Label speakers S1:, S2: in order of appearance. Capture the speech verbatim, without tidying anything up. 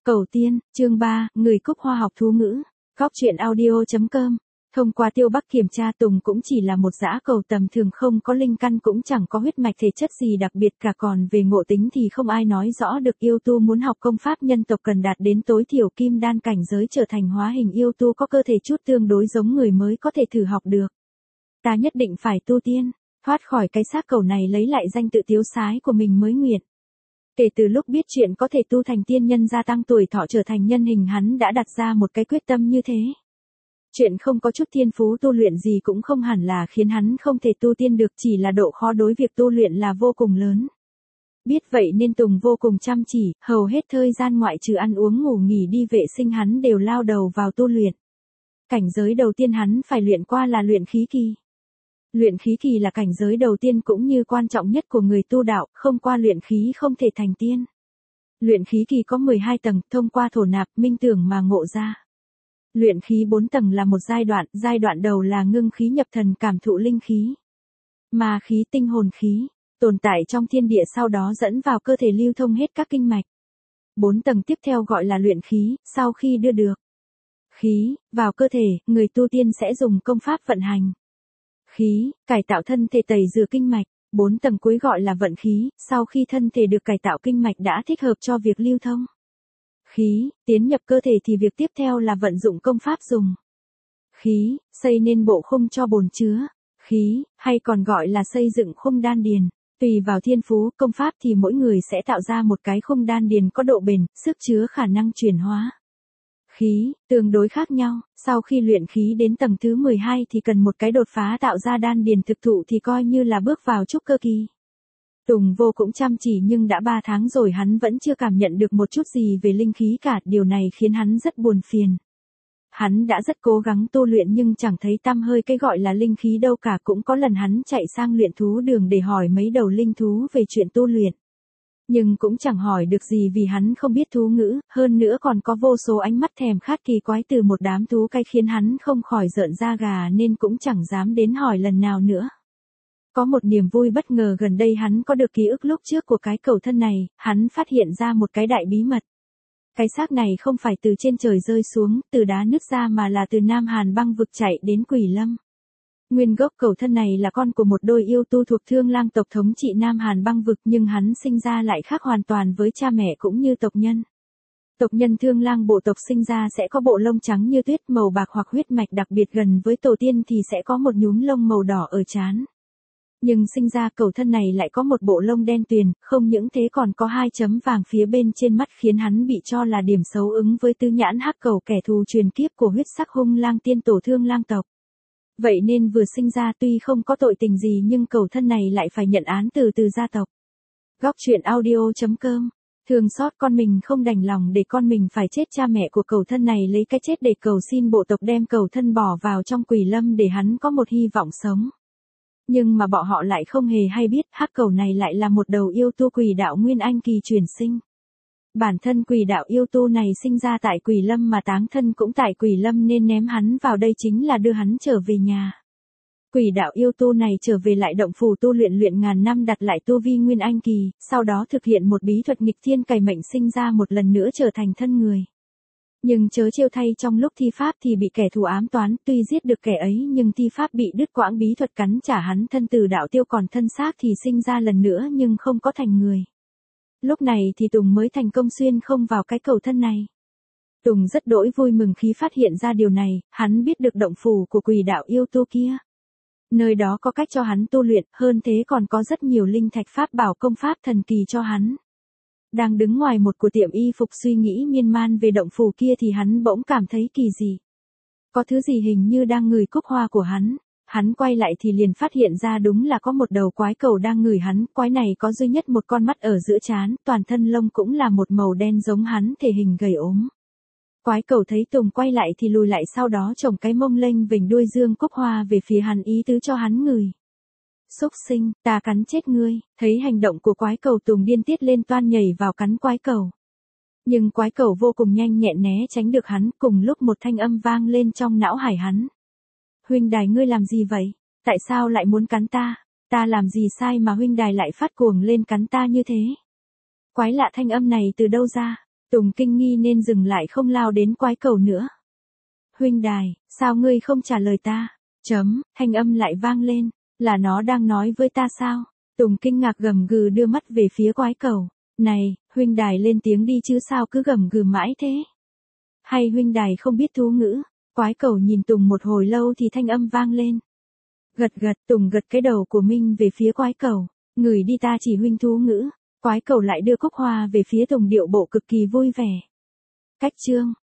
S1: Cầu tiên, chương ba, người cúc hoa học thú ngữ. Góc truyện audio chấm com. Thông qua Tiêu Bắc kiểm tra Tùng cũng chỉ là một dã cầu tầm thường, không có linh căn cũng chẳng có huyết mạch thể chất gì đặc biệt cả, còn về ngộ tính thì không ai nói rõ được. Yêu tu muốn học công pháp nhân tộc cần đạt đến tối thiểu kim đan cảnh giới, trở thành hóa hình yêu tu có cơ thể chút tương đối giống người mới có thể thử học được. Ta nhất định phải tu tiên, thoát khỏi cái xác cầu này, lấy lại danh tự tiếu sái của mình mới nguyện. Kể từ lúc biết chuyện có thể tu thành tiên nhân, gia tăng tuổi thọ, trở thành nhân hình, hắn đã đặt ra một cái quyết tâm như thế. Chuyện không có chút thiên phú tu luyện gì cũng không hẳn là khiến hắn không thể tu tiên được, chỉ là độ khó đối việc tu luyện là vô cùng lớn. Biết vậy nên Tùng vô cùng chăm chỉ, hầu hết thời gian ngoại trừ ăn uống ngủ nghỉ đi vệ sinh hắn đều lao đầu vào tu luyện. Cảnh giới đầu tiên hắn phải luyện qua là luyện khí kỳ. Luyện khí kỳ là cảnh giới đầu tiên cũng như quan trọng nhất của người tu đạo, không qua luyện khí không thể thành tiên. Luyện khí kỳ có mười hai tầng, thông qua thổ nạp, minh tưởng mà ngộ ra. Luyện khí bốn tầng là một giai đoạn, giai đoạn đầu là ngưng khí nhập thần, cảm thụ linh khí, ma khí, tinh hồn khí, tồn tại trong thiên địa, sau đó dẫn vào cơ thể lưu thông hết các kinh mạch. Bốn tầng tiếp theo gọi là luyện khí, sau khi đưa được khí vào cơ thể, người tu tiên sẽ dùng công pháp vận hành khí, cải tạo thân thể, tẩy rửa kinh mạch. Bốn tầng cuối gọi là vận khí, sau khi thân thể được cải tạo, kinh mạch đã thích hợp cho việc lưu thông khí, tiến nhập cơ thể thì việc tiếp theo là vận dụng công pháp dùng khí, xây nên bộ khung cho bồn chứa khí, hay còn gọi là xây dựng khung đan điền. Tùy vào thiên phú, công pháp thì mỗi người sẽ tạo ra một cái khung đan điền có độ bền, sức chứa, khả năng chuyển hóa khí, tương đối khác nhau. Sau khi luyện khí đến tầng thứ mười hai thì cần một cái đột phá tạo ra đan điền thực thụ, thì coi như là bước vào trúc cơ kỳ. Tùng vô cũng chăm chỉ nhưng đã ba tháng rồi hắn vẫn chưa cảm nhận được một chút gì về linh khí cả, điều này khiến hắn rất buồn phiền. Hắn đã rất cố gắng tu luyện nhưng chẳng thấy tăm hơi cái gọi là linh khí đâu cả, cũng có lần hắn chạy sang luyện thú đường để hỏi mấy đầu linh thú về chuyện tu luyện. Nhưng cũng chẳng hỏi được gì vì hắn không biết thú ngữ, hơn nữa còn có vô số ánh mắt thèm khát kỳ quái từ một đám thú cái khiến hắn không khỏi rợn da gà, nên cũng chẳng dám đến hỏi lần nào nữa. Có một niềm vui bất ngờ gần đây hắn có được ký ức lúc trước của cái cầu thân này, hắn phát hiện ra một cái đại bí mật. Cái xác này không phải từ trên trời rơi xuống, từ đá nứt ra, mà là từ Nam Hàn băng vực chạy đến Quỷ Lâm. Nguyên gốc cầu thân này là con của một đôi yêu tu thuộc Thương Lang tộc thống trị Nam Hàn băng vực, nhưng hắn sinh ra lại khác hoàn toàn với cha mẹ cũng như tộc nhân. Tộc nhân Thương Lang bộ tộc sinh ra sẽ có bộ lông trắng như tuyết, màu bạc hoặc huyết mạch đặc biệt gần với tổ tiên thì sẽ có một nhúm lông màu đỏ ở trán. Nhưng sinh ra cầu thân này lại có một bộ lông đen tuyền, không những thế còn có hai chấm vàng phía bên trên mắt, khiến hắn bị cho là điểm xấu, ứng với tứ nhãn hắc cầu, kẻ thù truyền kiếp của huyết sắc hung lang tiên tổ Thương Lang tộc. Vậy nên vừa sinh ra tuy không có tội tình gì nhưng cầu thân này lại phải nhận án từ từ gia tộc. Góc truyện audio chấm com. Thương xót con mình không đành lòng để con mình phải chết, cha mẹ của cầu thân này lấy cái chết để cầu xin bộ tộc đem cầu thân bỏ vào trong Quỷ Lâm để hắn có một hy vọng sống. Nhưng mà bọn họ lại không hề hay biết, hắc cầu này lại là một đầu yêu tu quỷ đạo nguyên anh kỳ chuyển sinh. Bản thân quỷ đạo yêu tu này sinh ra tại Quỷ Lâm mà táng thân cũng tại Quỷ Lâm, nên ném hắn vào đây chính là đưa hắn trở về nhà. Quỷ đạo yêu tu này trở về lại động phủ tu luyện luyện ngàn năm, đặt lại tu vi nguyên anh kỳ, sau đó thực hiện một bí thuật nghịch thiên cày mệnh, sinh ra một lần nữa trở thành thân người. Nhưng chớ trêu thay, trong lúc thi pháp thì bị kẻ thù ám toán, tuy giết được kẻ ấy nhưng thi pháp bị đứt quãng, bí thuật cắn trả hắn, thân từ đạo tiêu, còn thân xác thì sinh ra lần nữa nhưng không có thành người. Lúc này thì Tùng mới thành công xuyên không vào cái cầu thân này. Tùng rất đỗi vui mừng khi phát hiện ra điều này, hắn biết được động phủ của quỷ đạo yêu tu kia. Nơi đó có cách cho hắn tu luyện, hơn thế còn có rất nhiều linh thạch pháp bảo, công pháp thần kỳ cho hắn. Đang đứng ngoài một của tiệm y phục suy nghĩ miên man về động phủ kia thì hắn bỗng cảm thấy kỳ dị. Có thứ gì hình như đang ngửi cúc hoa của hắn. Hắn quay lại thì liền phát hiện ra đúng là có một đầu quái cầu đang ngửi hắn. Quái này có duy nhất một con mắt ở giữa trán, toàn thân lông cũng là một màu đen giống hắn, thể hình gầy ốm. Quái cầu thấy Tùng quay lại thì lùi lại, sau đó chồng cái mông lênh vểnh đuôi dương cúc hoa về phía hắn, ý tứ cho hắn ngửi. Xúc sinh, ta cắn chết ngươi. Thấy hành động của quái cầu, Tùng điên tiết lên, toan nhảy vào cắn quái cầu. Nhưng quái cầu vô cùng nhanh nhẹn né tránh được hắn, cùng lúc một thanh âm vang lên trong não hải hắn. Huynh đài, ngươi làm gì vậy? Tại sao lại muốn cắn ta? Ta làm gì sai mà huynh đài lại phát cuồng lên cắn ta như thế? Quái lạ, thanh âm này từ đâu ra? Tùng kinh nghi nên dừng lại không lao đến quái cầu nữa. Huynh đài, sao ngươi không trả lời ta? Chấm, thanh âm lại vang lên, là nó đang nói với ta sao? Tùng kinh ngạc gầm gừ đưa mắt về phía quái cầu. Này, huynh đài lên tiếng đi chứ sao cứ gầm gừ mãi thế? Hay huynh đài không biết thú ngữ? Quái cầu nhìn Tùng một hồi lâu thì thanh âm vang lên. Gật gật, Tùng gật cái đầu của mình về phía quái cầu. Người đi ta chỉ huynh thú ngữ. Quái cầu lại đưa cúc hoa về phía Tùng điệu bộ cực kỳ vui vẻ. Cách chương